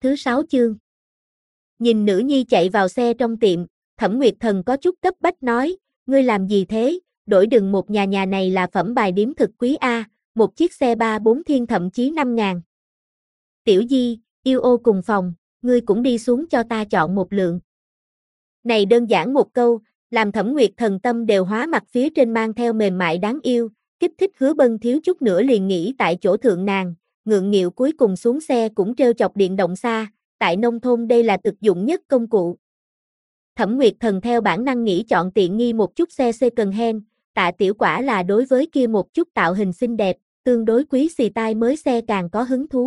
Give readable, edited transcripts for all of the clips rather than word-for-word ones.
thứ 6 chương. Nhìn nữ nhi chạy vào xe trong tiệm, Thẩm Nguyệt Thần có chút cấp bách nói, ngươi làm gì thế, đổi đừng một nhà này là phẩm bài điếm thực quý a, một chiếc xe 3-4 thiên thậm chí 5.000. Tiểu Di, yêu ô cùng phòng, ngươi cũng đi xuống cho ta chọn một lượng. Này đơn giản một câu, làm Thẩm Nguyệt Thần tâm đều hóa mặt phía trên mang theo mềm mại đáng yêu, kích thích Hứa Bân thiếu chút nữa liền nghĩ tại chỗ thượng nàng, ngượng nghịu cuối cùng xuống xe cũng trêu chọc điện động xa, tại nông thôn đây là thực dụng nhất công cụ. Thẩm Nguyệt Thần theo bản năng nghĩ chọn tiện nghi một chút xe second hand, Tạ Tiểu Quả là đối với kia một chút tạo hình xinh đẹp, tương đối quý xì tai mới xe càng có hứng thú.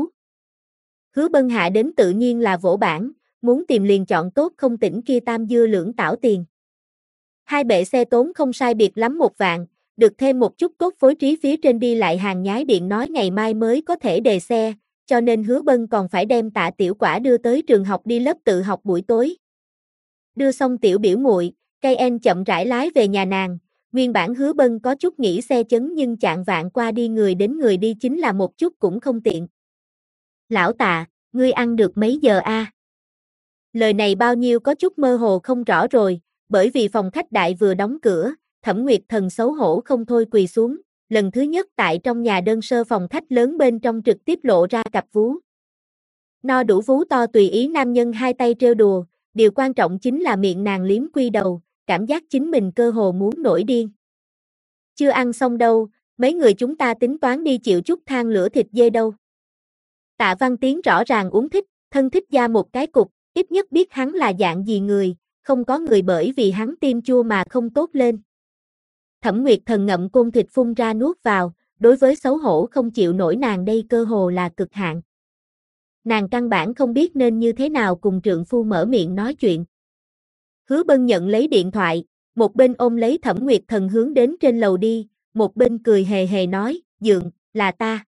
Hứa Bân hạ đến tự nhiên là vỗ bản, muốn tìm liền chọn tốt không tỉnh kia tam dưa lưỡng tảo tiền. Hai bệ xe tốn không sai biệt lắm 1 vạn, được thêm một chút cốt phối trí phía trên đi lại hàng nhái điện nói ngày mai mới có thể đề xe, cho nên Hứa Bân còn phải đem Tạ Tiểu Quả đưa tới trường học đi lớp tự học buổi tối. Đưa xong tiểu biểu muội, Cayenne chậm rãi lái về nhà nàng, nguyên bản Hứa Bân có chút nghĩ xe chấn nhưng chạng vạn qua đi người đến người đi chính là một chút cũng không tiện. Lão Tạ, ngươi ăn được mấy giờ a? Lời này bao nhiêu có chút mơ hồ không rõ rồi, bởi vì phòng khách đại vừa đóng cửa, Thẩm Nguyệt Thần xấu hổ không thôi quỳ xuống, lần thứ nhất tại trong nhà đơn sơ phòng khách lớn bên trong trực tiếp lộ ra cặp vú. No đủ vú to tùy ý nam nhân hai tay trêu đùa, điều quan trọng chính là miệng nàng liếm quy đầu, cảm giác chính mình cơ hồ muốn nổi điên. Chưa ăn xong đâu, mấy người chúng ta tính toán đi chịu chút than lửa thịt dê đâu. Tạ Văn Tiến rõ ràng uống thích, thân thích ra một cái cục, ít nhất biết hắn là dạng gì người, không có người bởi vì hắn tim chua mà không tốt lên. Thẩm Nguyệt Thần ngậm côn thịt phun ra nuốt vào, đối với xấu hổ không chịu nổi nàng đây cơ hồ là cực hạn. Nàng căn bản không biết nên như thế nào cùng trượng phu mở miệng nói chuyện. Hứa Bân nhận lấy điện thoại, một bên ôm lấy Thẩm Nguyệt Thần hướng đến trên lầu đi, một bên cười hề hề nói, Dượng, là ta.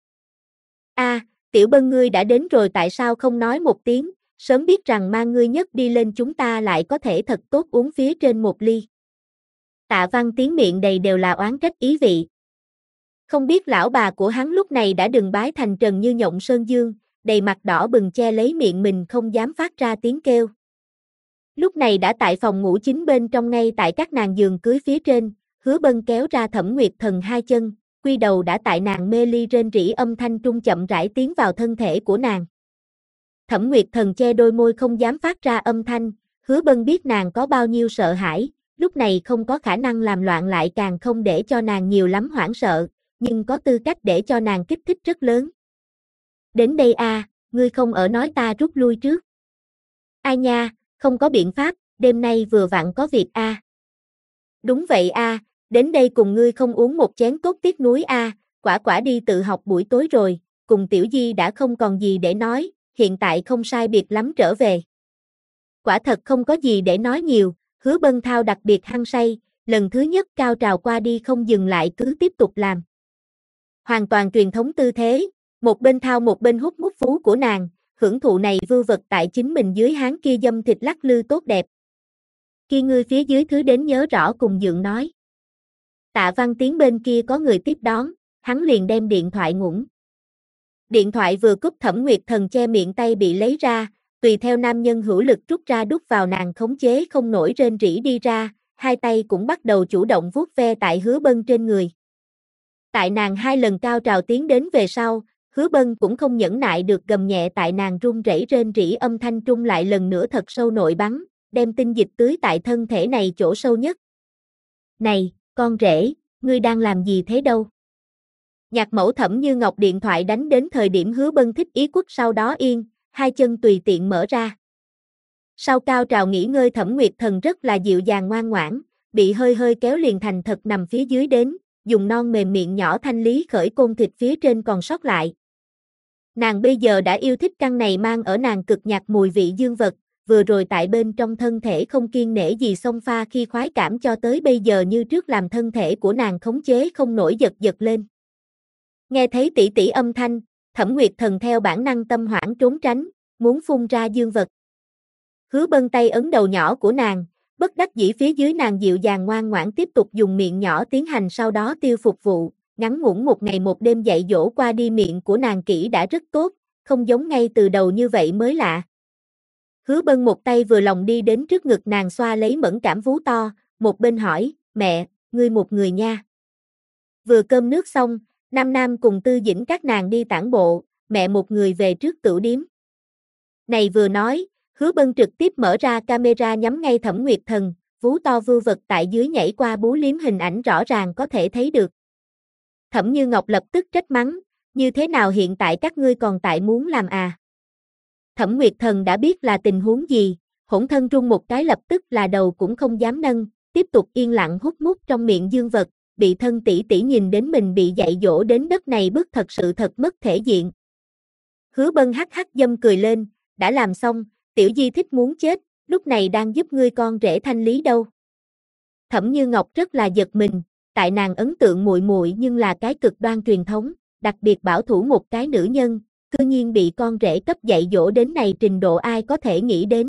A, Tiểu Bân ngươi đã đến rồi tại sao không nói một tiếng, sớm biết rằng mang ngươi nhất đi lên chúng ta lại có thể thật tốt uống phía trên một ly. Tạ Văn Tiến miệng đầy đều là oán trách ý vị. Không biết lão bà của hắn lúc này đã đừng bái thành trần như nhộng sơn dương, đầy mặt đỏ bừng che lấy miệng mình không dám phát ra tiếng kêu. Lúc này đã tại phòng ngủ chính bên trong ngay tại các nàng giường cưới phía trên, Hứa Bân kéo ra Thẩm Nguyệt Thần hai chân, quy đầu đã tại nàng mê ly rên rỉ âm thanh trung chậm rãi tiến vào thân thể của nàng. Thẩm Nguyệt Thần che đôi môi không dám phát ra âm thanh, Hứa Bân biết nàng có bao nhiêu sợ hãi, lúc này không có khả năng làm loạn lại càng không để cho nàng nhiều lắm hoảng sợ, nhưng có tư cách để cho nàng kích thích rất lớn. Đến đây a, ngươi không ở nói ta rút lui trước. Ai nha, không có biện pháp, đêm nay vừa vặn có việc a. Đúng vậy a, đến đây cùng ngươi không uống một chén cốt tiếc núi a, quả đi tự học buổi tối rồi, cùng Tiểu Di đã không còn gì để nói, hiện tại không sai biệt lắm trở về. Quả thật không có gì để nói nhiều, Hứa Bân thao đặc biệt hăng say, lần thứ nhất cao trào qua đi không dừng lại cứ tiếp tục làm. Hoàn toàn truyền thống tư thế, một bên thao một bên hút mút phú của nàng, hưởng thụ này vưu vật tại chính mình dưới háng kia dâm thịt lắc lư tốt đẹp. Khi ngươi phía dưới thứ đến nhớ rõ cùng Dượng nói. Tạ Văn Tiến bên kia có người tiếp đón, hắn liền đem điện thoại ngủng. Điện thoại vừa cúp Thẩm Nguyệt Thần che miệng tay bị lấy ra, tùy theo nam nhân hữu lực rút ra đút vào nàng khống chế không nổi rên rỉ đi ra, hai tay cũng bắt đầu chủ động vuốt ve tại Hứa Bân trên người. Tại nàng hai lần cao trào tiến đến về sau, Hứa Bân cũng không nhẫn nại được gầm nhẹ tại nàng run rẩy rên rỉ âm thanh trung lại lần nữa thật sâu nội bắn, đem tinh dịch tưới tại thân thể này chỗ sâu nhất. Này, con rể, ngươi đang làm gì thế đâu? Nhạc mẫu Thẩm Như Ngọc điện thoại đánh đến thời điểm Hứa Bân thích ý quất sau đó yên, hai chân tùy tiện mở ra. Sau cao trào nghỉ ngơi Thẩm Nguyệt Thần rất là dịu dàng ngoan ngoãn, bị hơi kéo liền thành thật nằm phía dưới đến, dùng non mềm miệng nhỏ thanh lý khởi côn thịt phía trên còn sót lại. Nàng bây giờ đã yêu thích căn này mang ở nàng cực nhạt mùi vị dương vật, vừa rồi tại bên trong thân thể không kiêng nể gì xông pha khi khoái cảm cho tới bây giờ như trước làm thân thể của nàng khống chế không nổi giật lên. Nghe thấy tỷ tỷ âm thanh, Thẩm Nguyệt Thần theo bản năng tâm hoảng trốn tránh, muốn phun ra dương vật. Hứa Bân tay ấn đầu nhỏ của nàng, bất đắc dĩ phía dưới nàng dịu dàng ngoan ngoãn tiếp tục dùng miệng nhỏ tiến hành sau đó tiêu phục vụ, ngắn ngủn một ngày một đêm dạy dỗ qua đi miệng của nàng kỹ đã rất tốt, không giống ngay từ đầu như vậy mới lạ. Hứa Bân một tay vừa lòng đi đến trước ngực nàng xoa lấy mẫn cảm vú to, một bên hỏi, mẹ, ngươi một người nha. Vừa cơm nước xong, Nam Nam cùng Tư Dĩnh các nàng đi tản bộ, mẹ một người về trước tửu điếm. Này vừa nói, Hứa Bân trực tiếp mở ra camera nhắm ngay Thẩm Nguyệt Thần, vú to vưu vật tại dưới nhảy qua bú liếm hình ảnh rõ ràng có thể thấy được. Thẩm Như Ngọc lập tức trách mắng, như thế nào hiện tại các ngươi còn tại muốn làm à? Thẩm Nguyệt Thần đã biết là tình huống gì, hỗn thân run một cái lập tức là đầu cũng không dám nâng, tiếp tục yên lặng hút mút trong miệng dương vật, bị thân tỷ tỷ nhìn đến mình bị dạy dỗ đến đất này bức thật sự thật mất thể diện. Hứa Bân hắc hắc dâm cười lên, đã làm xong, tiểu di thích muốn chết, lúc này đang giúp ngươi con rể thanh lý đâu. Thẩm Như Ngọc rất là giật mình, tại nàng ấn tượng muội muội nhưng là cái cực đoan truyền thống, đặc biệt bảo thủ một cái nữ nhân, cư nhiên bị con rể cấp dạy dỗ đến này trình độ ai có thể nghĩ đến.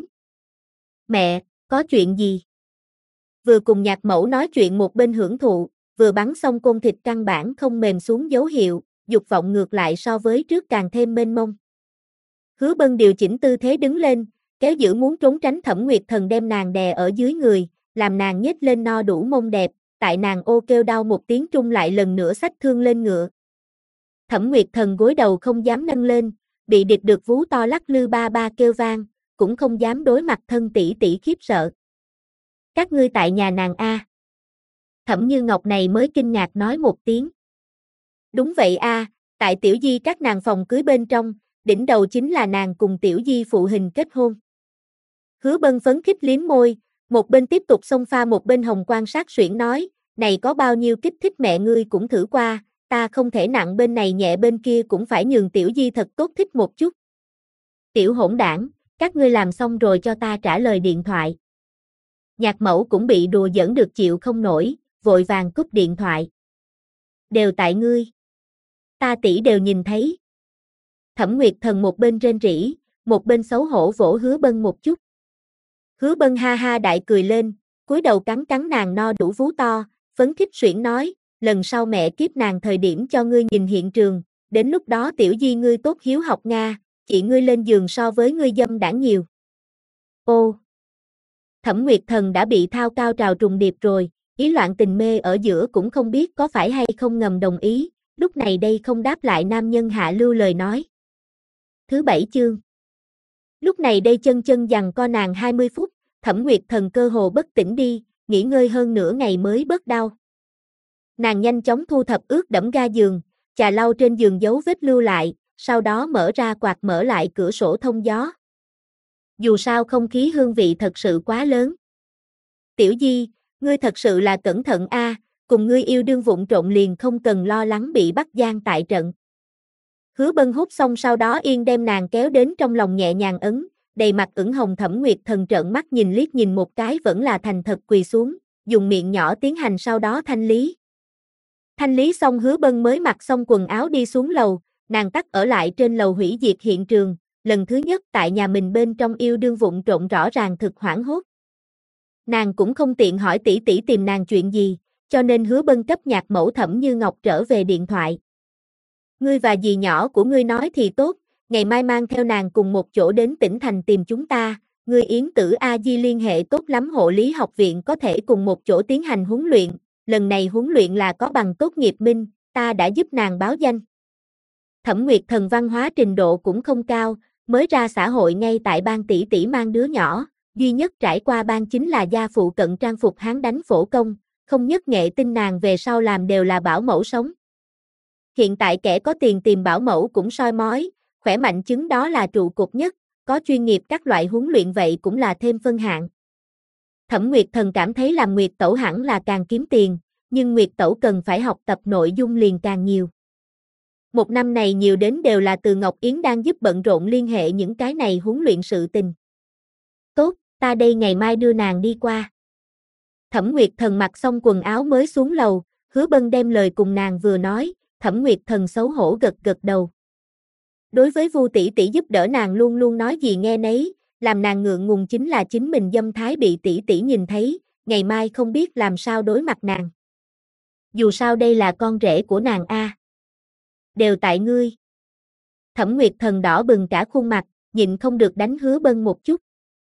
Mẹ, có chuyện gì? Vừa cùng nhạc mẫu nói chuyện một bên hưởng thụ, vừa bắn xong côn thịt căn bản không mềm xuống dấu hiệu, dục vọng ngược lại so với trước càng thêm mênh mông. Hứa Bân điều chỉnh tư thế đứng lên, kéo giữ muốn trốn tránh Thẩm Nguyệt Thần đem nàng đè ở dưới người, làm nàng nhếch lên no đủ mông đẹp, tại nàng ô kêu đau một tiếng trung lại lần nữa xách thương lên ngựa. Thẩm Nguyệt Thần gối đầu không dám nâng lên, bị địch được vú to lắc lư ba ba kêu vang, cũng không dám đối mặt thân tỷ tỷ khiếp sợ. Các ngươi tại nhà nàng a? Thẩm Như Ngọc này mới kinh ngạc nói một tiếng. Đúng vậy a, tại tiểu di các nàng phòng cưới bên trong, đỉnh đầu chính là nàng cùng tiểu di phụ hình kết hôn. Hứa Bân phấn khích liếm môi, một bên tiếp tục xông pha một bên hồng quan sát suyễn nói, này có bao nhiêu kích thích mẹ ngươi cũng thử qua, ta không thể nặng bên này nhẹ bên kia cũng phải nhường tiểu di thật tốt thích một chút. Tiểu hỗn đảng, các ngươi làm xong rồi cho ta trả lời điện thoại. Nhạc mẫu cũng bị đùa giỡn được chịu không nổi, vội vàng cúp điện thoại. Đều tại ngươi. Ta tỷ đều nhìn thấy. Thẩm Nguyệt Thần một bên rên rỉ, một bên xấu hổ vỗ Hứa Bân một chút. Hứa Bân ha ha đại cười lên, cúi đầu cắn cắn nàng no đủ vú to, phấn khích suyễn nói, lần sau mẹ kiếp nàng thời điểm cho ngươi nhìn hiện trường, đến lúc đó tiểu di ngươi tốt hiếu học Nga, chị ngươi lên giường so với ngươi dâm đãng nhiều. Ô! Thẩm Nguyệt Thần đã bị thao cao trào trùng điệp rồi, ý loạn tình mê ở giữa cũng không biết có phải hay không ngầm đồng ý, lúc này đây không đáp lại nam nhân hạ lưu lời nói. Thứ 7 chương. Lúc này đây chân chân giằng co nàng 20 phút, Thẩm Nguyệt Thần cơ hồ bất tỉnh đi, nghỉ ngơi hơn nửa ngày mới bớt đau. Nàng nhanh chóng thu thập ướt đẫm ga giường, chà lau trên giường dấu vết lưu lại, sau đó mở ra quạt mở lại cửa sổ thông gió. Dù sao không khí hương vị thật sự quá lớn. Tiểu Di, ngươi thật sự là cẩn thận a, cùng ngươi yêu đương vụng trộn liền không cần lo lắng bị bắt gian tại trận. Hứa Bân hút xong sau đó yên đem nàng kéo đến trong lòng nhẹ nhàng ấn, đầy mặt ửng hồng Thẩm Nguyệt Thần trợn mắt nhìn liếc nhìn một cái vẫn là thành thật quỳ xuống, dùng miệng nhỏ tiến hành sau đó thanh lý. Thanh lý xong Hứa Bân mới mặc xong quần áo đi xuống lầu, nàng tắt ở lại trên lầu hủy diệt hiện trường, lần thứ nhất tại nhà mình bên trong yêu đương vụng trộn rõ ràng thực hoảng hốt. Nàng cũng không tiện hỏi tỷ tỷ tìm nàng chuyện gì, cho nên Hứa Bân cấp nhạc mẫu Thẩm Như Ngọc trở về điện thoại. Ngươi và dì nhỏ của ngươi nói thì tốt, ngày mai mang theo nàng cùng một chỗ đến tỉnh thành tìm chúng ta, ngươi Yến Tử A Di liên hệ tốt lắm hộ lý học viện có thể cùng một chỗ tiến hành huấn luyện, lần này huấn luyện là có bằng tốt nghiệp minh, ta đã giúp nàng báo danh. Thẩm Nguyệt Thần văn hóa trình độ cũng không cao, mới ra xã hội ngay tại ban tỷ tỷ mang đứa nhỏ, duy nhất trải qua ban chính là gia phụ cận trang phục hán đánh phổ công, không nhất nghệ tin nàng về sau làm đều là bảo mẫu sống. Hiện tại kẻ có tiền tìm bảo mẫu cũng soi mói, khỏe mạnh chứng đó là trụ cột nhất, có chuyên nghiệp các loại huấn luyện vậy cũng là thêm phân hạng. Thẩm Nguyệt Thần cảm thấy làm Nguyệt Tẩu hẳn là càng kiếm tiền, nhưng Nguyệt Tẩu cần phải học tập nội dung liền càng nhiều. Một năm này nhiều đến đều là từ Ngọc Yến đang giúp bận rộn liên hệ những cái này huấn luyện sự tình. Tốt, ta đây ngày mai đưa nàng đi qua. Thẩm Nguyệt Thần mặc xong quần áo mới xuống lầu, Hứa Bân đem lời cùng nàng vừa nói, Thẩm Nguyệt Thần xấu hổ gật gật đầu. Đối với Vu tỷ tỷ giúp đỡ nàng luôn luôn nói gì nghe nấy, làm nàng ngượng ngùng chính là chính mình dâm thái bị tỷ tỷ nhìn thấy, ngày mai không biết làm sao đối mặt nàng. Dù sao đây là con rể của nàng a. Đều tại ngươi. Thẩm Nguyệt Thần đỏ bừng cả khuôn mặt, nhịn không được đánh Hứa Bân một chút.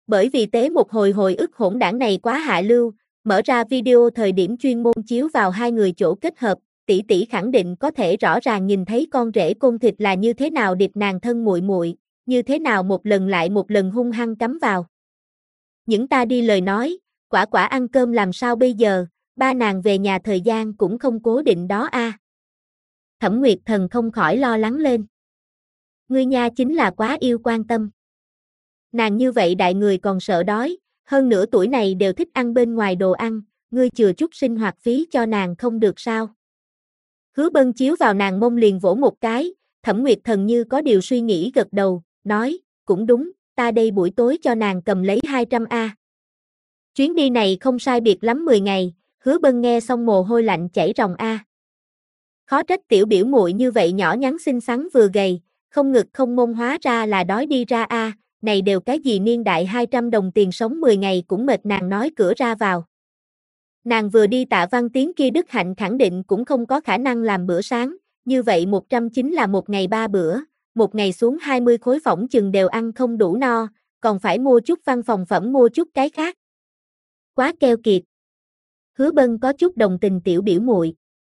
Bởi vì tế một hồi ức hỗn đản này quá hạ lưu, mở ra video thời điểm chuyên môn chiếu vào hai người chỗ kết hợp, tỷ tỷ khẳng định có thể rõ ràng nhìn thấy con rể côn thịt là như thế nào địch nàng thân muội muội, như thế nào một lần lại một lần hung hăng cắm vào. Những ta đi lời nói, quả quả ăn cơm làm sao bây giờ, ba nàng về nhà thời gian cũng không cố định đó a. Thẩm Nguyệt Thần không khỏi lo lắng lên. Ngươi nha chính là quá yêu quan tâm. Nàng như vậy đại người còn sợ đói, hơn nữa tuổi này đều thích ăn bên ngoài đồ ăn, ngươi chừa chút sinh hoạt phí cho nàng không được sao. Hứa Bân chiếu vào nàng mông liền vỗ một cái, Thẩm Nguyệt Thần như có điều suy nghĩ gật đầu, nói, cũng đúng, ta đây buổi tối cho nàng cầm lấy 200A. Chuyến đi này không sai biệt lắm 10 ngày, Hứa Bân nghe xong mồ hôi lạnh chảy ròng a. Khó trách tiểu biểu muội như vậy nhỏ nhắn xinh xắn vừa gầy, không ngực không mông hóa ra là đói đi ra a, này đều cái gì niên đại 200 đồng tiền sống 10 ngày cũng mệt nàng nói cửa ra vào. Nàng vừa đi Tạ Văn Tiến kia Đức Hạnh khẳng định cũng không có khả năng làm bữa sáng, như vậy 100 chính là một ngày 3 bữa, một ngày xuống 20 khối phỏng chừng đều ăn không đủ no, còn phải mua chút văn phòng phẩm mua chút cái khác. Quá keo kiệt. Hứa Bân có chút đồng tình tiểu biểu muội.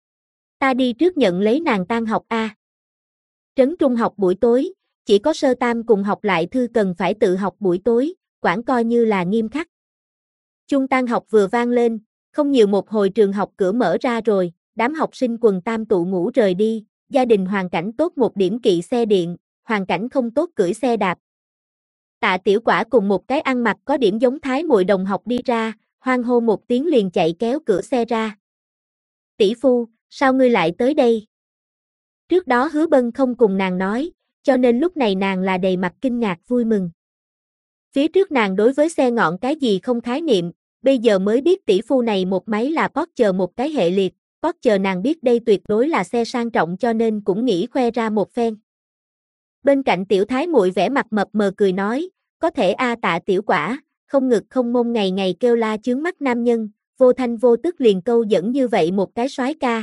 Ta đi trước nhận lấy nàng tan học a. Trấn trung học buổi tối, chỉ có sơ tam cùng học lại thư cần phải tự học buổi tối, quản coi như là nghiêm khắc. Chuông tan học vừa vang lên, không nhiều một hồi trường học cửa mở ra rồi, đám học sinh quần tam tụ ngủ rời đi, gia đình hoàn cảnh tốt một điểm kỵ xe điện, hoàn cảnh không tốt cưỡi xe đạp. Tạ Tiểu Quả cùng một cái ăn mặc có điểm giống Thái muội đồng học đi ra, hoan hô một tiếng liền chạy kéo cửa xe ra. Tỷ phu, sao ngươi lại tới đây? Trước đó Hứa Bân không cùng nàng nói, cho nên lúc này nàng là đầy mặt kinh ngạc vui mừng. Phía trước nàng đối với xe ngọn cái gì không khái niệm, bây giờ mới biết tỷ phu này một máy là Porsche một cái hệ liệt, Porsche nàng biết đây tuyệt đối là xe sang trọng cho nên cũng nghĩ khoe ra một phen. Bên cạnh tiểu thái muội vẻ mặt mập mờ cười nói, có thể a Tạ Tiểu Quả, không ngực không mông ngày ngày kêu la chướng mắt nam nhân, vô thanh vô tức liền câu dẫn như vậy một cái soái ca.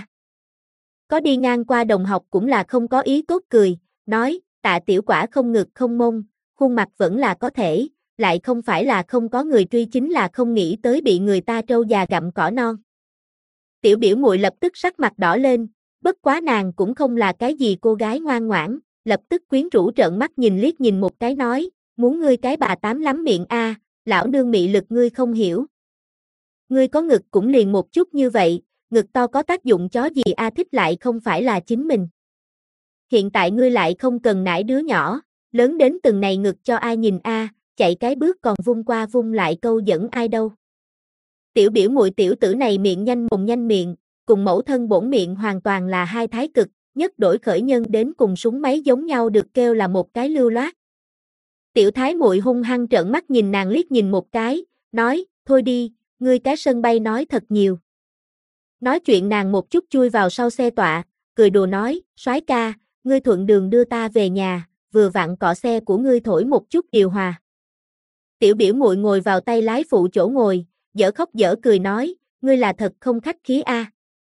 Có đi ngang qua đồng học cũng là không có ý tốt cười, nói, Tạ Tiểu Quả không ngực không mông, khuôn mặt vẫn là có thể, lại không phải là không có người truy chính là không nghĩ tới bị người ta trâu già gặm cỏ non. Tiểu biểu muội lập tức sắc mặt đỏ lên, bất quá nàng cũng không là cái gì cô gái ngoan ngoãn, lập tức quyến rũ trợn mắt nhìn liếc nhìn một cái nói, muốn ngươi cái bà tám lắm miệng a, lão nương mị lực ngươi không hiểu. Ngươi có ngực cũng liền một chút như vậy, ngực to có tác dụng chó gì a thích lại không phải là chính mình. Hiện tại ngươi lại không cần nải đứa nhỏ, lớn đến từng này ngực cho ai nhìn a, chạy cái bước còn vung qua vung lại câu dẫn ai đâu. Tiểu biểu muội tiểu tử này miệng nhanh mồm nhanh miệng, cùng mẫu thân bổn miệng hoàn toàn là hai thái cực, nhất đổi khởi nhân đến cùng súng máy giống nhau được kêu là một cái lưu loát. Tiểu thái muội hung hăng trợn mắt nhìn nàng liếc nhìn một cái, nói, thôi đi, ngươi cái sân bay nói thật nhiều. Nói chuyện nàng một chút chui vào sau xe tọa, cười đùa nói, soái ca, ngươi thuận đường đưa ta về nhà, vừa vặn cọ xe của ngươi thổi một chút điều hòa. Tiểu biểu muội ngồi vào tay lái phụ chỗ ngồi, dở khóc dở cười nói, ngươi là thật không khách khí a.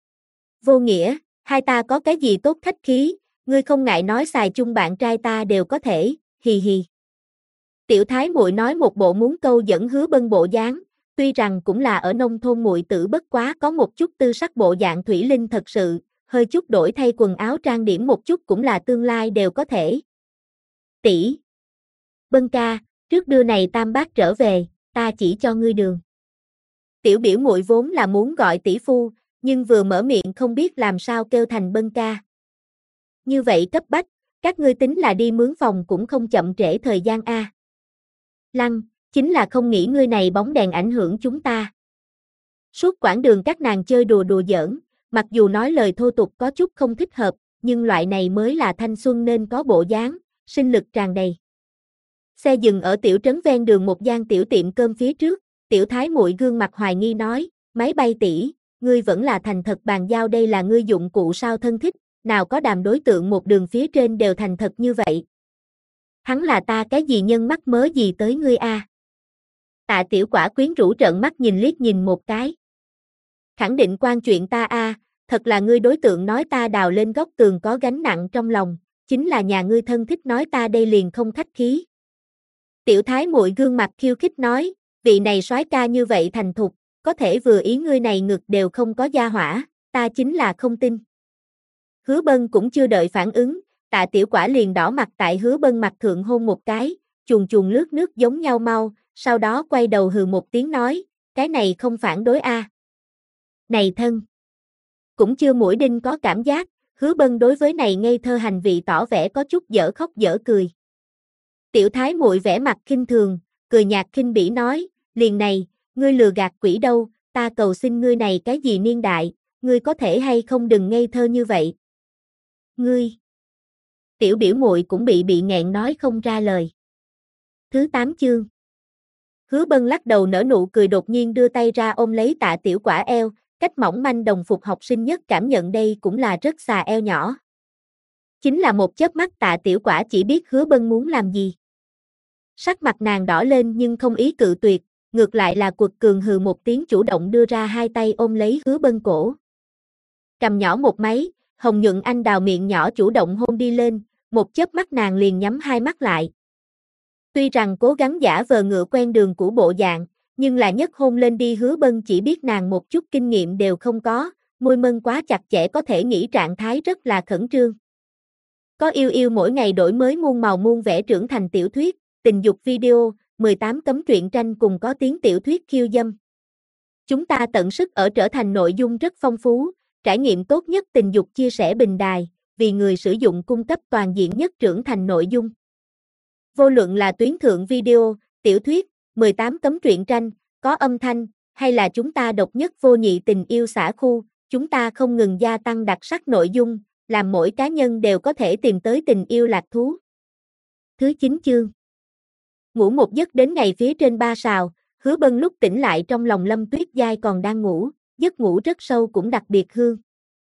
Vô nghĩa, hai ta có cái gì tốt khách khí, ngươi không ngại nói xài chung bạn trai ta đều có thể, hì hì. Tiểu thái muội nói một bộ muốn câu dẫn Hứa Bân bộ dáng, tuy rằng cũng là ở nông thôn muội tử bất quá có một chút tư sắc bộ dạng thủy linh thật sự, hơi chút đổi thay quần áo trang điểm một chút cũng là tương lai đều có thể. Tỷ, Bân ca, trước đưa này tam bác trở về, ta chỉ cho ngươi đường. Tiểu biểu muội vốn là muốn gọi tỷ phu, nhưng vừa mở miệng không biết làm sao kêu thành Bân ca. Như vậy cấp bách, các ngươi tính là đi mướn phòng cũng không chậm trễ thời gian a. Lăng, chính là không nghĩ ngươi này bóng đèn ảnh hưởng chúng ta. Suốt quãng đường các nàng chơi đùa đùa giỡn, mặc dù nói lời thô tục có chút không thích hợp, nhưng loại này mới là thanh xuân nên có bộ dáng, sinh lực tràn đầy. Xe dừng ở tiểu trấn ven đường một gian tiểu tiệm cơm phía trước, tiểu thái muội gương mặt hoài nghi nói, máy bay tỷ, ngươi vẫn là thành thật bàn giao đây là ngươi dụng cụ sao thân thích, nào có đàm đối tượng một đường phía trên đều thành thật như vậy. Hắn là ta cái gì nhân mắc mớ gì tới ngươi a? Tạ Tiểu Quả quyến rũ trợn mắt nhìn liếc nhìn một cái. Khẳng định quan chuyện ta a, thật là ngươi đối tượng nói ta đào lên góc tường có gánh nặng trong lòng, chính là nhà ngươi thân thích nói ta đây liền không khách khí. Tiểu Thái Muội gương mặt khiêu khích nói, vị này soái ca như vậy thành thục, có thể vừa ý ngươi này ngực đều không có gia hỏa, ta chính là không tin. Hứa Bân cũng chưa đợi phản ứng, Tạ Tiểu Quả liền đỏ mặt tại Hứa Bân mặt thượng hôn một cái, chuồn chuồn lướt nước giống nhau mau, sau đó quay đầu hừ một tiếng nói, cái này không phản đối a. Này thân. Cũng chưa mũi đinh có cảm giác, Hứa Bân đối với này ngây thơ hành vi tỏ vẻ có chút dở khóc dở cười. Tiểu Thái Muội vẻ mặt khinh thường, cười nhạt khinh bỉ nói, liền này, ngươi lừa gạt quỷ đâu, ta cầu xin ngươi này cái gì niên đại, ngươi có thể hay không đừng ngây thơ như vậy. Ngươi. Tiểu biểu muội cũng bị nghẹn nói không ra lời. Thứ 8 chương. Hứa Bân lắc đầu nở nụ cười đột nhiên đưa tay ra ôm lấy Tạ Tiểu Quả eo, cách mỏng manh đồng phục học sinh nhất cảm nhận đây cũng là rất xà eo nhỏ. Chính là một chớp mắt Tạ Tiểu Quả chỉ biết Hứa Bân muốn làm gì. Sắc mặt nàng đỏ lên nhưng không ý cự tuyệt, ngược lại là quật cường hừ một tiếng chủ động đưa ra hai tay ôm lấy Hứa Bân cổ. Cầm nhỏ một máy, hồng nhuận anh đào miệng nhỏ chủ động hôn đi lên, một chớp mắt nàng liền nhắm hai mắt lại. Tuy rằng cố gắng giả vờ ngựa quen đường của bộ dạng, nhưng là nhất hôn lên đi Hứa Bân chỉ biết nàng một chút kinh nghiệm đều không có, môi mân quá chặt chẽ có thể nghĩ trạng thái rất là khẩn trương. Có yêu yêu mỗi ngày đổi mới muôn màu muôn vẻ trưởng thành tiểu thuyết, tình dục video, 18 cấm truyện tranh cùng có tiếng tiểu thuyết khiêu dâm. Chúng ta tận sức ở trở thành nội dung rất phong phú, trải nghiệm tốt nhất tình dục chia sẻ bình đài, vì người sử dụng cung cấp toàn diện nhất trưởng thành nội dung. Vô luận là tuyến thượng video, tiểu thuyết, 18 cấm truyện tranh, có âm thanh, hay là chúng ta độc nhất vô nhị tình yêu xã khu, chúng ta không ngừng gia tăng đặc sắc nội dung, làm mỗi cá nhân đều có thể tìm tới tình yêu lạc thú. Thứ 9 chương. Ngủ một giấc đến ngày phía trên 3 sào, Hứa Bân lúc tỉnh lại trong lòng Lâm Tuyết Giai còn đang ngủ, giấc ngủ rất sâu cũng đặc biệt hương.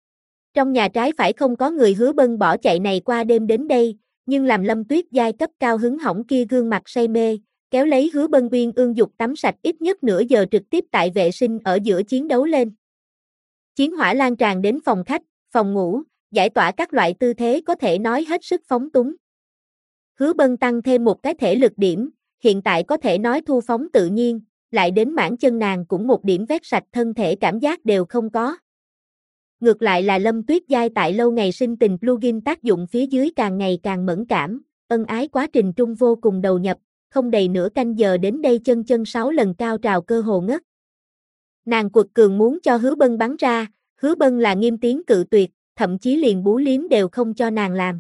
Trong nhà trái phải không có người, Hứa Bân bỏ chạy này qua đêm đến đây, nhưng làm Lâm Tuyết Giai cấp cao hứng hỏng kia gương mặt say mê, kéo lấy Hứa Bân uyên ương dục tắm sạch ít nhất nửa giờ trực tiếp tại vệ sinh ở giữa chiến đấu lên. Chiến hỏa lan tràn đến phòng khách, phòng ngủ, giải tỏa các loại tư thế có thể nói hết sức phóng túng. Hứa Bân tăng thêm một cái thể lực điểm, hiện tại có thể nói thu phóng tự nhiên, lại đến mảng chân nàng cũng một điểm vét sạch thân thể cảm giác đều không có. Ngược lại là Lâm Tuyết Giai tại lâu ngày sinh tình plugin tác dụng phía dưới càng ngày càng mẫn cảm, ân ái quá trình trung vô cùng đầu nhập, không đầy nửa canh giờ đến đây chân 6 lần cao trào cơ hồ ngất. Nàng quật cường muốn cho Hứa Bân bắn ra, Hứa Bân là nghiêm tiếng cự tuyệt, thậm chí liền bú liếm đều không cho nàng làm.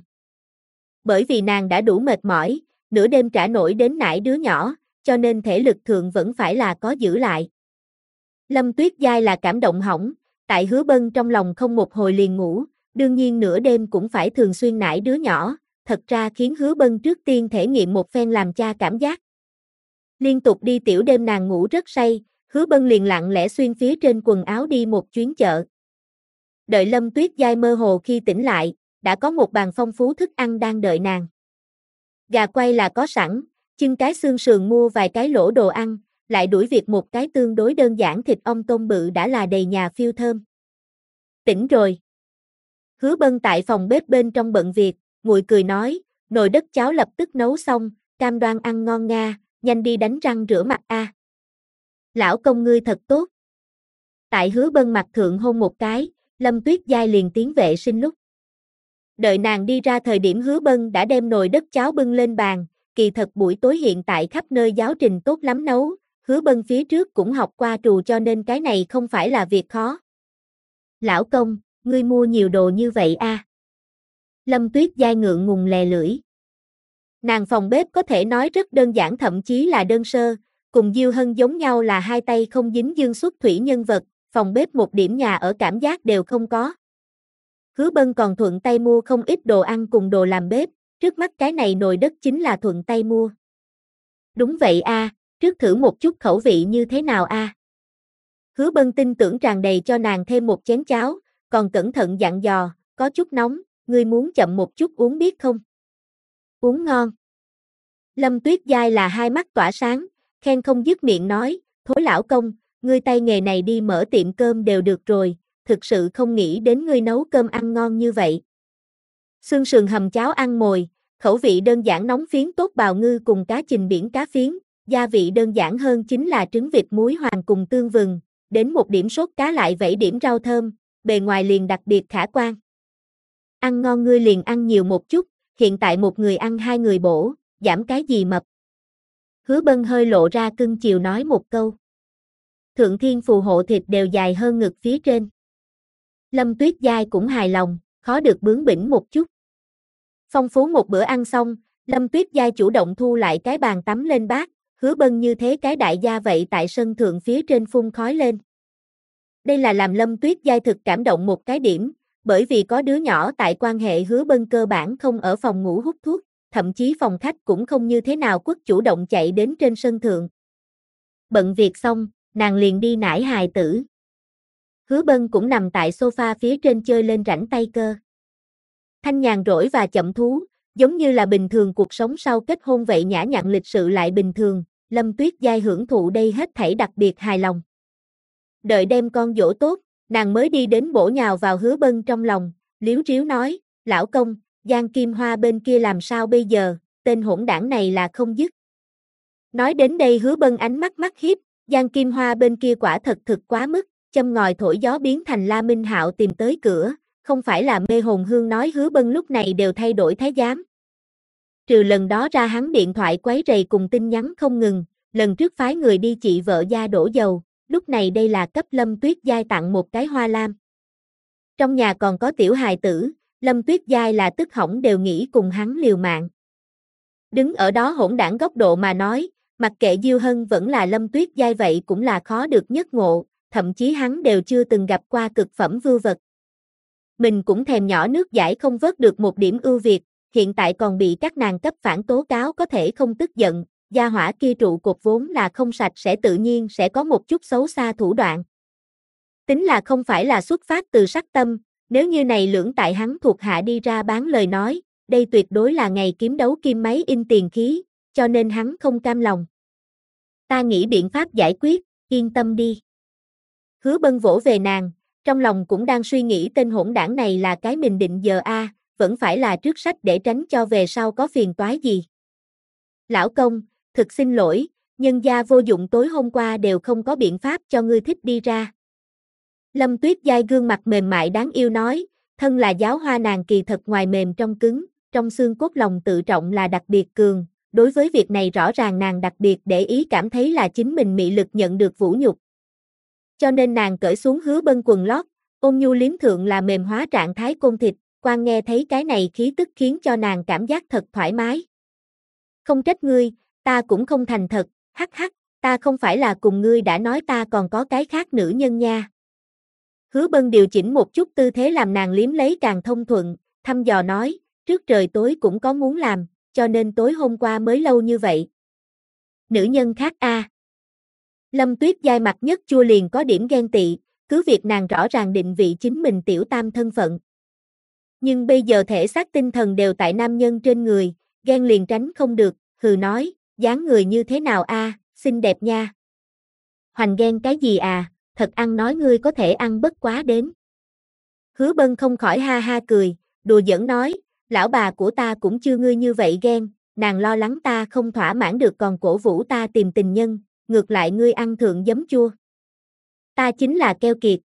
Bởi vì nàng đã đủ mệt mỏi, nửa đêm trả nổi đến nải đứa nhỏ, cho nên thể lực thượng vẫn phải là có giữ lại. Lâm Tuyết Giai là cảm động hỏng, tại Hứa Bân trong lòng không một hồi liền ngủ, đương nhiên nửa đêm cũng phải thường xuyên nải đứa nhỏ, thật ra khiến Hứa Bân trước tiên thể nghiệm một phen làm cha cảm giác. Liên tục đi tiểu đêm nàng ngủ rất say, Hứa Bân liền lặng lẽ xuyên phía trên quần áo đi một chuyến chợ. Đợi Lâm Tuyết Giai mơ hồ khi tỉnh lại, đã có một bàn phong phú thức ăn đang đợi nàng. Gà quay là có sẵn, chưng cái xương sườn mua vài cái lỗ đồ ăn, lại đuổi việc một cái tương đối đơn giản thịt ong tôm bự đã là đầy nhà phiêu thơm. Tỉnh rồi. Hứa Bân tại phòng bếp bên trong bận việc, nguội cười nói, nồi đất cháo lập tức nấu xong, cam đoan ăn ngon nga, nhanh đi đánh răng rửa mặt a. Lão công ngươi thật tốt. Tại Hứa Bân mặt thượng hôn một cái, Lâm Tuyết Giai liền tiến vệ sinh lúc. Đợi nàng đi ra thời điểm Hứa Bân đã đem nồi đất cháo bưng lên bàn, kỳ thật buổi tối hiện tại khắp nơi giáo trình tốt lắm nấu, Hứa Bân phía trước cũng học qua trù cho nên cái này không phải là việc khó. Lão công, ngươi mua nhiều đồ như vậy a? Lâm Tuyết Giai ngượng ngùng lè lưỡi. Nàng phòng bếp có thể nói rất đơn giản thậm chí là đơn sơ, cùng Diêu Hân giống nhau là hai tay không dính dương xuất thủy nhân vật, phòng bếp một điểm nhà ở cảm giác đều không có. Hứa Bân còn thuận tay mua không ít đồ ăn cùng đồ làm bếp, trước mắt cái này nồi đất chính là thuận tay mua. Đúng vậy a, trước thử một chút khẩu vị như thế nào a. Hứa Bân tin tưởng tràn đầy cho nàng thêm một chén cháo, còn cẩn thận dặn dò, có chút nóng, ngươi muốn chậm một chút uống biết không? Uống ngon. Lâm Tuyết Giai là hai mắt tỏa sáng, khen không dứt miệng nói, thối lão công, ngươi tay nghề này đi mở tiệm cơm đều được rồi, thực sự không nghĩ đến ngươi nấu cơm ăn ngon như vậy. Xương sườn hầm cháo ăn mồi, Khẩu vị đơn giản nóng phiến tốt bào ngư cùng cá trình biển cá phiến, gia vị đơn giản hơn chính là trứng vịt muối hoàng cùng tương vừng, đến một điểm sốt cá lại vẩy điểm rau thơm, bề ngoài liền đặc biệt khả quan. Ăn ngon ngươi liền ăn nhiều một chút, hiện tại một người ăn hai người bổ, giảm cái gì mập. Hứa Bân hơi lộ ra cưng chiều nói một câu. Thượng thiên phù hộ thịt đều dài hơn ngực phía trên. Lâm Tuyết Giai cũng hài lòng, khó được bướng bỉnh một chút. Phong phú một bữa ăn xong, Lâm Tuyết Giai chủ động thu lại cái bàn tắm lên bát, Hứa Bân như thế cái đại gia vậy tại sân thượng phía trên phun khói lên. Đây là làm Lâm Tuyết Giai thực cảm động một cái điểm, bởi vì có đứa nhỏ tại quan hệ Hứa Bân cơ bản không ở phòng ngủ hút thuốc, thậm chí phòng khách cũng không như thế nào quất chủ động chạy đến trên sân thượng. Bận việc xong, nàng liền đi nải hài tử. Hứa Bân cũng nằm tại sofa phía trên chơi lên rảnh tay cơ. Thanh nhàn rỗi và chậm thú, giống như là bình thường cuộc sống sau kết hôn vậy nhã nhặn lịch sự lại bình thường, Lâm Tuyết Giai hưởng thụ đây hết thảy đặc biệt hài lòng. Đợi đem con dỗ tốt, nàng mới đi đến bổ nhào vào Hứa Bân trong lòng, liếu riếu nói, lão công, Giang Kim Hoa bên kia làm sao bây giờ, tên hỗn đảng này là không dứt. Nói đến đây Hứa Bân ánh mắt mắt hiếp, Giang Kim Hoa bên kia quả thật thực quá mức, châm ngòi thổi gió biến thành La Minh Hạo tìm tới cửa, không phải là mê hồn hương nói Hứa Bân lúc này đều thay đổi thái giám. Trừ lần đó ra hắn điện thoại quấy rầy cùng tin nhắn không ngừng, lần trước phái người đi chị vợ gia đổ dầu, lúc này đây là cấp Lâm Tuyết Giai tặng một cái hoa lam. Trong nhà còn có tiểu hài tử, Lâm Tuyết Giai là tức hỏng đều nghĩ cùng hắn liều mạng. Đứng ở đó hỗn đảng góc độ mà nói, mặc kệ Diêu Hân vẫn là Lâm Tuyết Giai vậy cũng là khó được nhất ngộ, thậm chí hắn đều chưa từng gặp qua cực phẩm vưu vật. Mình cũng thèm nhỏ nước giải không vớt được một điểm ưu việt, hiện tại còn bị các nàng cấp phản tố cáo có thể không tức giận, gia hỏa kia trụ cột vốn là không sạch sẽ tự nhiên sẽ có một chút xấu xa thủ đoạn. Tính là không phải là xuất phát từ sắc tâm, nếu như này lưỡng tại hắn thuộc hạ đi ra bán lời nói, đây tuyệt đối là ngày kiếm đấu kim máy in tiền khí, cho nên hắn không cam lòng. Ta nghĩ biện pháp giải quyết, yên tâm đi. Hứa Bân vỗ về nàng, trong lòng cũng đang suy nghĩ tên hỗn đảng này là cái mình định giờ a, vẫn phải là trước sách để tránh cho về sau có phiền toái gì. Lão công, thực xin lỗi, nhân gia vô dụng tối hôm qua đều không có biện pháp cho ngươi thích đi ra. Lâm Tuyết Giai gương mặt mềm mại đáng yêu nói, thân là giáo hoa nàng kỳ thật ngoài mềm trong cứng, trong xương cốt lòng tự trọng là đặc biệt cường, đối với việc này rõ ràng nàng đặc biệt để ý cảm thấy là chính mình mị lực nhận được vũ nhục. Cho nên nàng cởi xuống Hứa Bân quần lót, ôn nhu liếm thượng là mềm hóa trạng thái côn thịt, quan nghe thấy cái này khí tức khiến cho nàng cảm giác thật thoải mái. Không trách ngươi, ta cũng không thành thật, hắc hắc, ta không phải là cùng ngươi đã nói ta còn có cái khác nữ nhân nha. Hứa Bân điều chỉnh một chút tư thế làm nàng liếm lấy càng thông thuận, thăm dò nói, trước trời tối cũng có muốn làm, cho nên tối hôm qua mới lâu như vậy. Nữ nhân khác a. Lâm Tuyết Giai mặt nhất chua liền có điểm ghen tị, cứ việc nàng rõ ràng định vị chính mình tiểu tam thân phận. Nhưng bây giờ thể xác tinh thần đều tại nam nhân trên người, ghen liền tránh không được, hừ nói, dáng người như thế nào a, xinh đẹp nha. Hoành ghen cái gì à, thật ăn nói ngươi có thể ăn bất quá đến. Hứa Bân không khỏi ha ha cười, đùa giỡn nói, lão bà của ta cũng chưa ngươi như vậy ghen, nàng lo lắng ta không thỏa mãn được còn cổ vũ ta tìm tình nhân, ngược lại ngươi ăn thượng giấm chua. Ta chính là keo kiệt.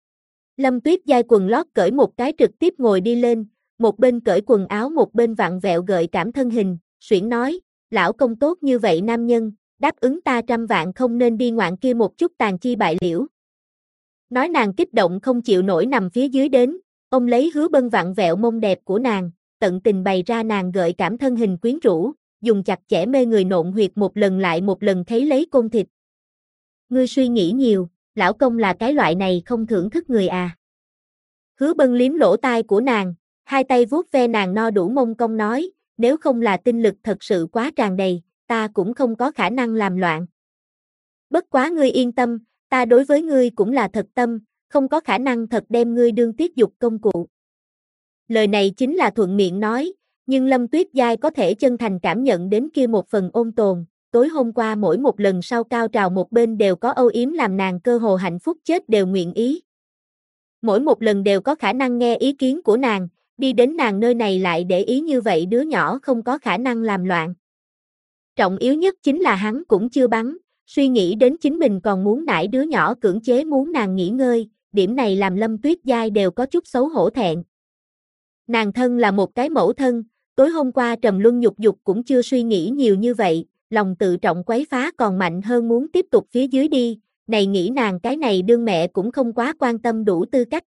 Lâm Tuyết Giai quần lót cởi một cái trực tiếp ngồi đi lên, một bên cởi quần áo một bên vặn vẹo gợi cảm thân hình, xuyển nói, lão công tốt như vậy nam nhân, đáp ứng ta 100 vạn không nên đi ngoạn kia một chút tàn chi bại liễu. Nói nàng kích động không chịu nổi nằm phía dưới đến, ông lấy Hứa Bân vặn vẹo mông đẹp của nàng, tận tình bày ra nàng gợi cảm thân hình quyến rũ, dùng chặt chẽ mê người nộn huyệt một lần lại một lần thấy lấy côn thịt. Ngươi suy nghĩ nhiều, lão công là cái loại này không thưởng thức người à. Hứa Bân liếm lỗ tai của nàng, hai tay vuốt ve nàng no đủ mông cong nói, nếu không là tinh lực thật sự quá tràn đầy, ta cũng không có khả năng làm loạn. Bất quá ngươi yên tâm, ta đối với ngươi cũng là thật tâm, không có khả năng thật đem ngươi đương tiết dục công cụ. Lời này chính là thuận miệng nói, nhưng Lâm Tuyết Giai có thể chân thành cảm nhận đến kia một phần ôn tồn, tối hôm qua mỗi một lần sau cao trào một bên đều có âu yếm làm nàng cơ hồ hạnh phúc chết đều nguyện ý. Mỗi một lần đều có khả năng nghe ý kiến của nàng, đi đến nàng nơi này lại để ý như vậy đứa nhỏ không có khả năng làm loạn. Trọng yếu nhất chính là hắn cũng chưa bắn, suy nghĩ đến chính mình còn muốn đãi đứa nhỏ cưỡng chế muốn nàng nghỉ ngơi, điểm này làm Lâm Tuyết Giai đều có chút xấu hổ thẹn. Nàng thân là một cái mẫu thân, tối hôm qua trầm luân nhục dục cũng chưa suy nghĩ nhiều như vậy, lòng tự trọng quấy phá còn mạnh hơn muốn tiếp tục phía dưới đi, này nghĩ nàng cái này đương mẹ cũng không quá quan tâm đủ tư cách.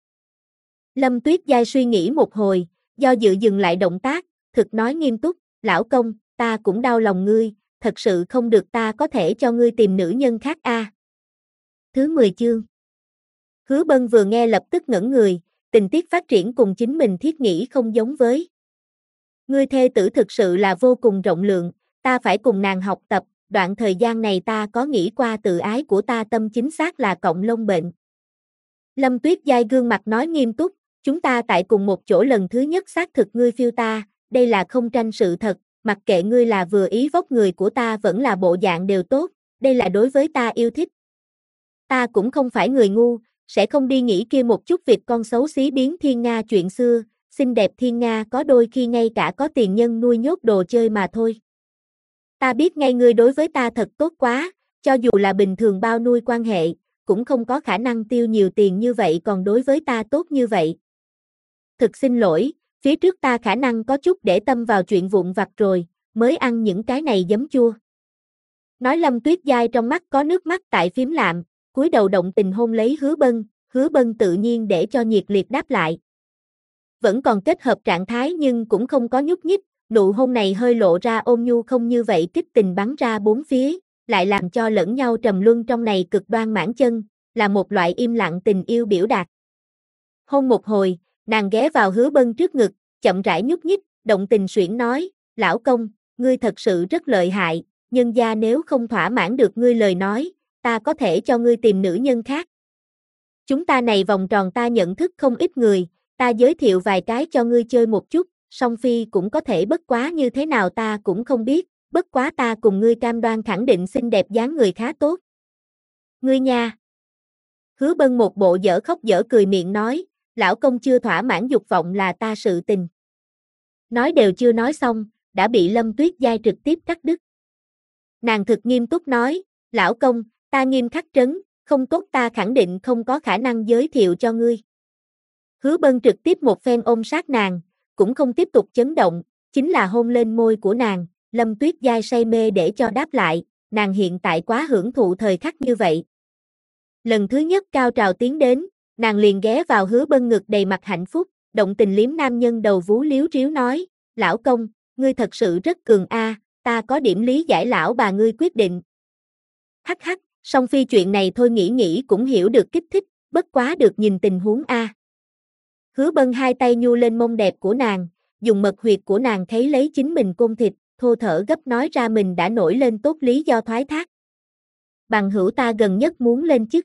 Lâm Tuyết Giai suy nghĩ một hồi, do dự dừng lại động tác, thực nói nghiêm túc, lão công, ta cũng đau lòng ngươi, thật sự không được ta có thể cho ngươi tìm nữ nhân khác a. Thứ 10 chương. Hứa Bân vừa nghe lập tức ngẩn người, tình tiết phát triển cùng chính mình thiết nghĩ không giống với. Ngươi thê tử thực sự là vô cùng rộng lượng, ta phải cùng nàng học tập, đoạn thời gian này ta có nghĩ qua tự ái của ta tâm chính xác là cọng lông bệnh. Lâm Tuyết Giai gương mặt nói nghiêm túc, chúng ta tại cùng một chỗ lần thứ nhất xác thực ngươi phiêu ta, đây là không tranh sự thật, mặc kệ ngươi là vừa ý vóc người của ta vẫn là bộ dạng đều tốt, đây là đối với ta yêu thích. Ta cũng không phải người ngu, sẽ không đi nghĩ kia một chút việc con xấu xí biến thiên Nga chuyện xưa, xinh đẹp thiên Nga có đôi khi ngay cả có tiền nhân nuôi nhốt đồ chơi mà thôi. Ta biết ngay ngươi đối với ta thật tốt quá, cho dù là bình thường bao nuôi quan hệ, cũng không có khả năng tiêu nhiều tiền như vậy còn đối với ta tốt như vậy. Thực xin lỗi, phía trước ta khả năng có chút để tâm vào chuyện vụn vặt rồi, mới ăn những cái này giấm chua. Nói Lâm Tuyết Giai trong mắt có nước mắt tại phím lạm, cúi đầu động tình hôn lấy Hứa Bân tự nhiên để cho nhiệt liệt đáp lại. Vẫn còn kết hợp trạng thái nhưng cũng không có nhúc nhích, nụ hôn này hơi lộ ra ôn nhu không như vậy kích tình bắn ra bốn phía, lại làm cho lẫn nhau trầm luân trong này cực đoan mãn chân, là một loại im lặng tình yêu biểu đạt. Hôn một hồi, nàng ghé vào Hứa Bân trước ngực, chậm rãi nhúc nhích, động tình xuyển nói, lão công, ngươi thật sự rất lợi hại, nhân gia nếu không thỏa mãn được ngươi lời nói, ta có thể cho ngươi tìm nữ nhân khác. Chúng ta này vòng tròn ta nhận thức không ít người, ta giới thiệu vài cái cho ngươi chơi một chút, song phi cũng có thể bất quá như thế nào ta cũng không biết, bất quá ta cùng ngươi cam đoan khẳng định xinh đẹp dáng người khá tốt. Ngươi nha. Hứa Bân một bộ dở khóc dở cười miệng nói, lão công chưa thỏa mãn dục vọng là ta sự tình. Nói đều chưa nói xong, đã bị Lâm Tuyết Giai trực tiếp cắt đứt. Nàng thực nghiêm túc nói, lão công, ta nghiêm khắc trấn, không tốt ta khẳng định không có khả năng giới thiệu cho ngươi. Hứa Bân trực tiếp một phen ôm sát nàng, cũng không tiếp tục chấn động, chính là hôn lên môi của nàng, Lâm Tuyết Giai say mê để cho đáp lại, nàng hiện tại quá hưởng thụ thời khắc như vậy. Lần thứ nhất cao trào tiến đến, nàng liền ghé vào Hứa Bân ngực đầy mặt hạnh phúc, động tình liếm nam nhân đầu vú liếu riếu nói, lão công, ngươi thật sự rất cường a, ta có điểm lý giải lão bà ngươi quyết định. Hắc hắc, song phi chuyện này thôi nghĩ cũng hiểu được kích thích, bất quá được nhìn tình huống a. Hứa Bân hai tay nhu lên mông đẹp của nàng, dùng mật huyệt của nàng thấy lấy chính mình côn thịt, thô thở gấp nói ra mình đã nổi lên tốt lý do thoái thác. Bằng hữu ta gần nhất muốn lên chức.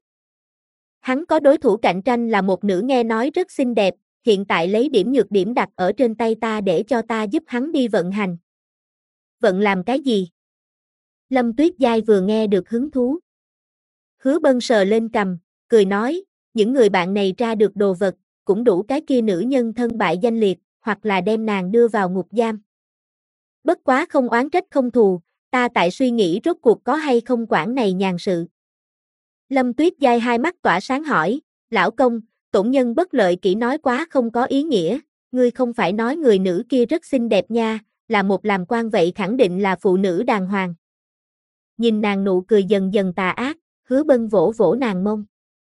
Hắn có đối thủ cạnh tranh là một nữ nghe nói rất xinh đẹp, hiện tại lấy điểm nhược điểm đặt ở trên tay ta để cho ta giúp hắn đi vận hành. Vận làm cái gì? Lâm Tuyết Giai vừa nghe được hứng thú. Hứa Bân sờ lên cằm, cười nói, những người bạn này ra được đồ vật, cũng đủ cái kia nữ nhân thân bại danh liệt, hoặc là đem nàng đưa vào ngục giam. Bất quá không oán trách không thù, ta tại suy nghĩ rốt cuộc có hay không quản này nhàn sự. Lâm Tuyết Giai hai mắt tỏa sáng hỏi, lão công, tổn nhân bất lợi kỹ nói quá không có ý nghĩa, ngươi không phải nói người nữ kia rất xinh đẹp nha, là một làm quan vậy khẳng định là phụ nữ đàng hoàng. Nhìn nàng nụ cười dần dần tà ác, Hứa Bân vỗ vỗ nàng mông.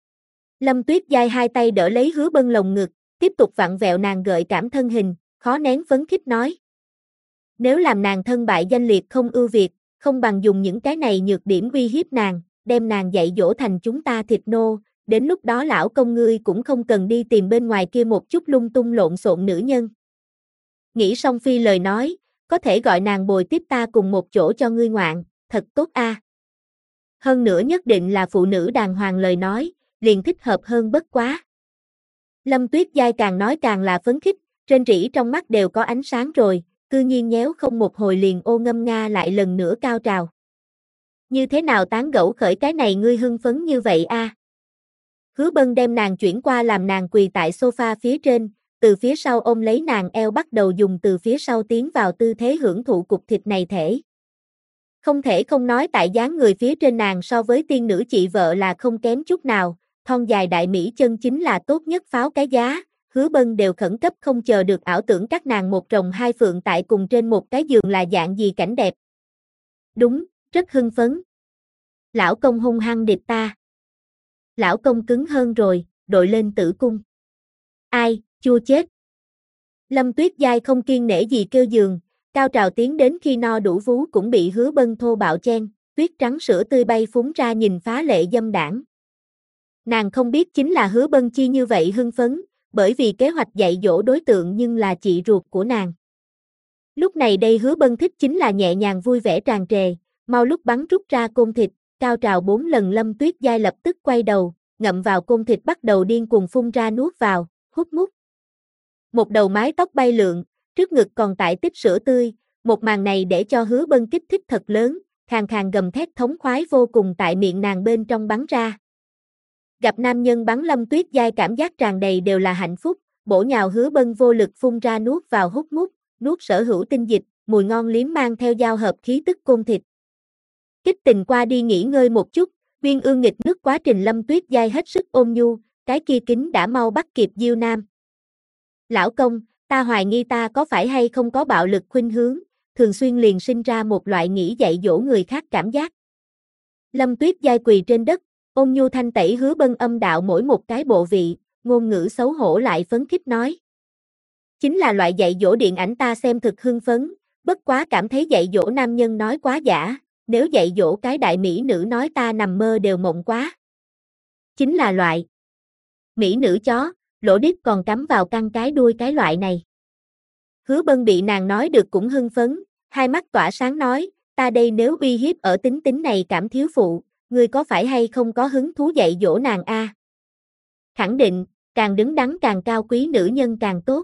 Lâm Tuyết Giai hai tay đỡ lấy Hứa Bân lồng ngực, tiếp tục vặn vẹo nàng gợi cảm thân hình, khó nén phấn khích nói. Nếu làm nàng thân bại danh liệt không ưu việt, không bằng dùng những cái này nhược điểm uy hiếp nàng, đem nàng dạy dỗ thành chúng ta thịt nô, đến lúc đó lão công ngươi cũng không cần đi tìm bên ngoài kia một chút lung tung lộn xộn nữ nhân. Nghĩ song phi lời nói, có thể gọi nàng bồi tiếp ta cùng một chỗ cho ngươi ngoạn, thật tốt a. Hơn nữa nhất định là phụ nữ đàng hoàng lời nói, liền thích hợp hơn bất quá. Lâm Tuyết Giai càng nói càng là phấn khích, trên rỉ trong mắt đều có ánh sáng rồi, cư nhiên nhéo không một hồi liền ô ngâm nga lại lần nữa cao trào. Như thế nào tán gẫu khởi cái này ngươi hưng phấn như vậy a? Hứa Bân đem nàng chuyển qua làm nàng quỳ tại sofa phía trên, từ phía sau ôm lấy nàng eo bắt đầu dùng từ phía sau tiến vào tư thế hưởng thụ cục thịt này thể. Không thể không nói tại dáng người phía trên nàng so với tiên nữ chị vợ là không kém chút nào, thon dài đại mỹ chân chính là tốt nhất pháo cái giá, Hứa Bân đều khẩn cấp không chờ được ảo tưởng các nàng một rồng hai phượng tại cùng trên một cái giường là dạng gì cảnh đẹp. Đúng, rất hưng phấn. Lão công hung hăng điệp ta. Lão công cứng hơn rồi, đội lên tử cung. Ai, chua chết. Lâm Tuyết Giai không kiêng nể gì kêu giường, cao trào tiến đến khi no đủ vú cũng bị Hứa Bân thô bạo chen, tuyết trắng sữa tươi bay phúng ra nhìn phá lệ dâm đảng. Nàng không biết chính là Hứa Bân chi như vậy hưng phấn, bởi vì kế hoạch dạy dỗ đối tượng nhưng là chị ruột của nàng. Lúc này đây Hứa Bân thích chính là nhẹ nhàng vui vẻ tràn trề, mau lúc bắn rút ra côn thịt, cao trào 4 lần Lâm Tuyết Giai lập tức quay đầu, ngậm vào côn thịt bắt đầu điên cuồng phun ra nuốt vào, hút mút. Một đầu mái tóc bay lượn, trước ngực còn tại tích sữa tươi, một màn này để cho Hứa Bân kích thích thật lớn, khàn khàn gầm thét thống khoái vô cùng tại miệng nàng bên trong bắn ra. Gặp nam nhân bắn Lâm Tuyết Giai cảm giác tràn đầy đều là hạnh phúc, bổ nhào Hứa Bân vô lực phun ra nuốt vào hút mút, nuốt sở hữu tinh dịch, mùi ngon liếm mang theo giao hợp khí tức côn thịt. Kích tình qua đi nghỉ ngơi một chút, Viên Ương nghịch nước quá trình Lâm Tuyết Giai hết sức ôn nhu, cái kia kính đã mau bắt kịp Diêu Nam. Lão công, ta hoài nghi ta có phải hay không có bạo lực khuynh hướng, thường xuyên liền sinh ra một loại nghĩ dạy dỗ người khác cảm giác. Lâm Tuyết Giai quỳ trên đất, ôn nhu thanh tẩy Hứa Bân âm đạo mỗi một cái bộ vị, ngôn ngữ xấu hổ lại phấn khích nói. Chính là loại dạy dỗ điện ảnh ta xem thực hưng phấn, bất quá cảm thấy dạy dỗ nam nhân nói quá giả, nếu dạy dỗ cái đại mỹ nữ nói ta nằm mơ đều mộng quá. Chính là loại mỹ nữ chó, lỗ đít còn cắm vào căng cái đuôi cái loại này. Hứa Bân bị nàng nói được cũng hưng phấn, hai mắt tỏa sáng nói, ta đây nếu uy hiếp ở tính tính này cảm thiếu phụ, ngươi có phải hay không có hứng thú dạy dỗ nàng a? Khẳng định, càng đứng đắn càng cao quý nữ nhân càng tốt.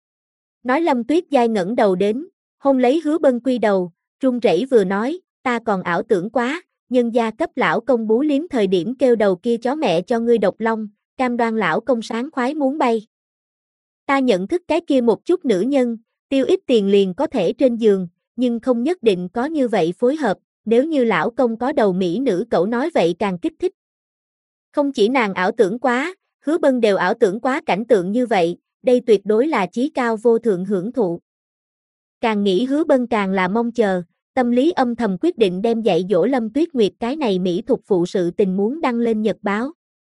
Nói Lâm Tuyết Giai ngẩng đầu đến, hôn lấy Hứa Bân quy đầu, run rẩy vừa nói, ta còn ảo tưởng quá, nhân gia cấp lão công bú liếm thời điểm kêu đầu kia chó mẹ cho ngươi độc long, cam đoan lão công sáng khoái muốn bay. Ta nhận thức cái kia một chút nữ nhân, tiêu ít tiền liền có thể trên giường, nhưng không nhất định có như vậy phối hợp, nếu như lão công có đầu mỹ nữ cậu nói vậy càng kích thích. Không chỉ nàng ảo tưởng quá, Hứa Bân đều ảo tưởng quá cảnh tượng như vậy, đây tuyệt đối là chí cao vô thượng hưởng thụ. Càng nghĩ Hứa Bân càng là mong chờ, tâm lý âm thầm quyết định đem dạy dỗ Lâm Tuyết Nguyệt cái này mỹ thục phụ sự tình muốn đăng lên nhật báo.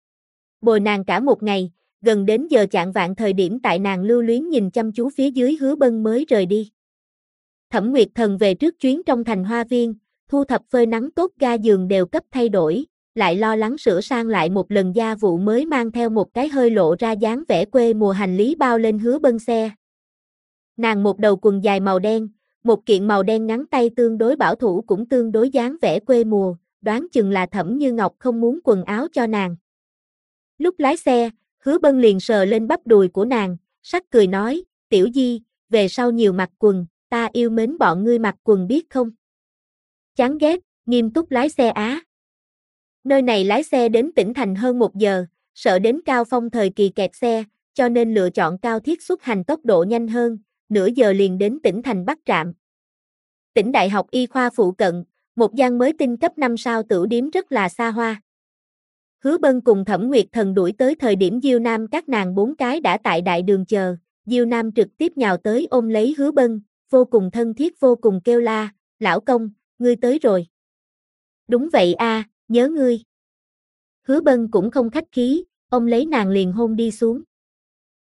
Bồi nàng cả một ngày, gần đến giờ chạng vạng thời điểm tại nàng lưu luyến nhìn chăm chú phía dưới Hứa Bân mới rời đi. Thẩm Nguyệt Thần về trước chuyến trong thành hoa viên, thu thập phơi nắng tốt ga giường đều cấp thay đổi, lại lo lắng sửa sang lại một lần gia vụ mới mang theo một cái hơi lộ ra dáng vẻ quê mùa hành lý bao lên Hứa Bân xe. Nàng một đầu quần dài màu đen, một kiện màu đen ngắn tay tương đối bảo thủ cũng tương đối dáng vẻ quê mùa, đoán chừng là Thẩm Như Ngọc không muốn quần áo cho nàng. Lúc lái xe, Hứa Bân liền sờ lên bắp đùi của nàng, sắc cười nói, Tiểu Di, về sau nhiều mặc quần, ta yêu mến bọn ngươi mặc quần biết không? Chán ghét, nghiêm túc lái xe á. Nơi này lái xe đến tỉnh thành hơn 1 giờ, sợ đến cao phong thời kỳ kẹt xe, cho nên lựa chọn cao thiết xuất hành tốc độ nhanh hơn, nửa giờ liền đến tỉnh thành Bắc Trạm. Tỉnh Đại học Y khoa phụ cận, một gian mới tinh cấp 5 sao tửu điếm rất là xa hoa. Hứa Bân cùng Thẩm Nguyệt Thần đuổi tới thời điểm Diêu Nam các nàng 4 cái đã tại đại đường chờ, Diêu Nam trực tiếp nhào tới ôm lấy Hứa Bân, vô cùng thân thiết vô cùng kêu la, lão công, ngươi tới rồi. Đúng vậy a, nhớ ngươi. Hứa Bân cũng không khách khí, ôm lấy nàng liền hôn đi xuống.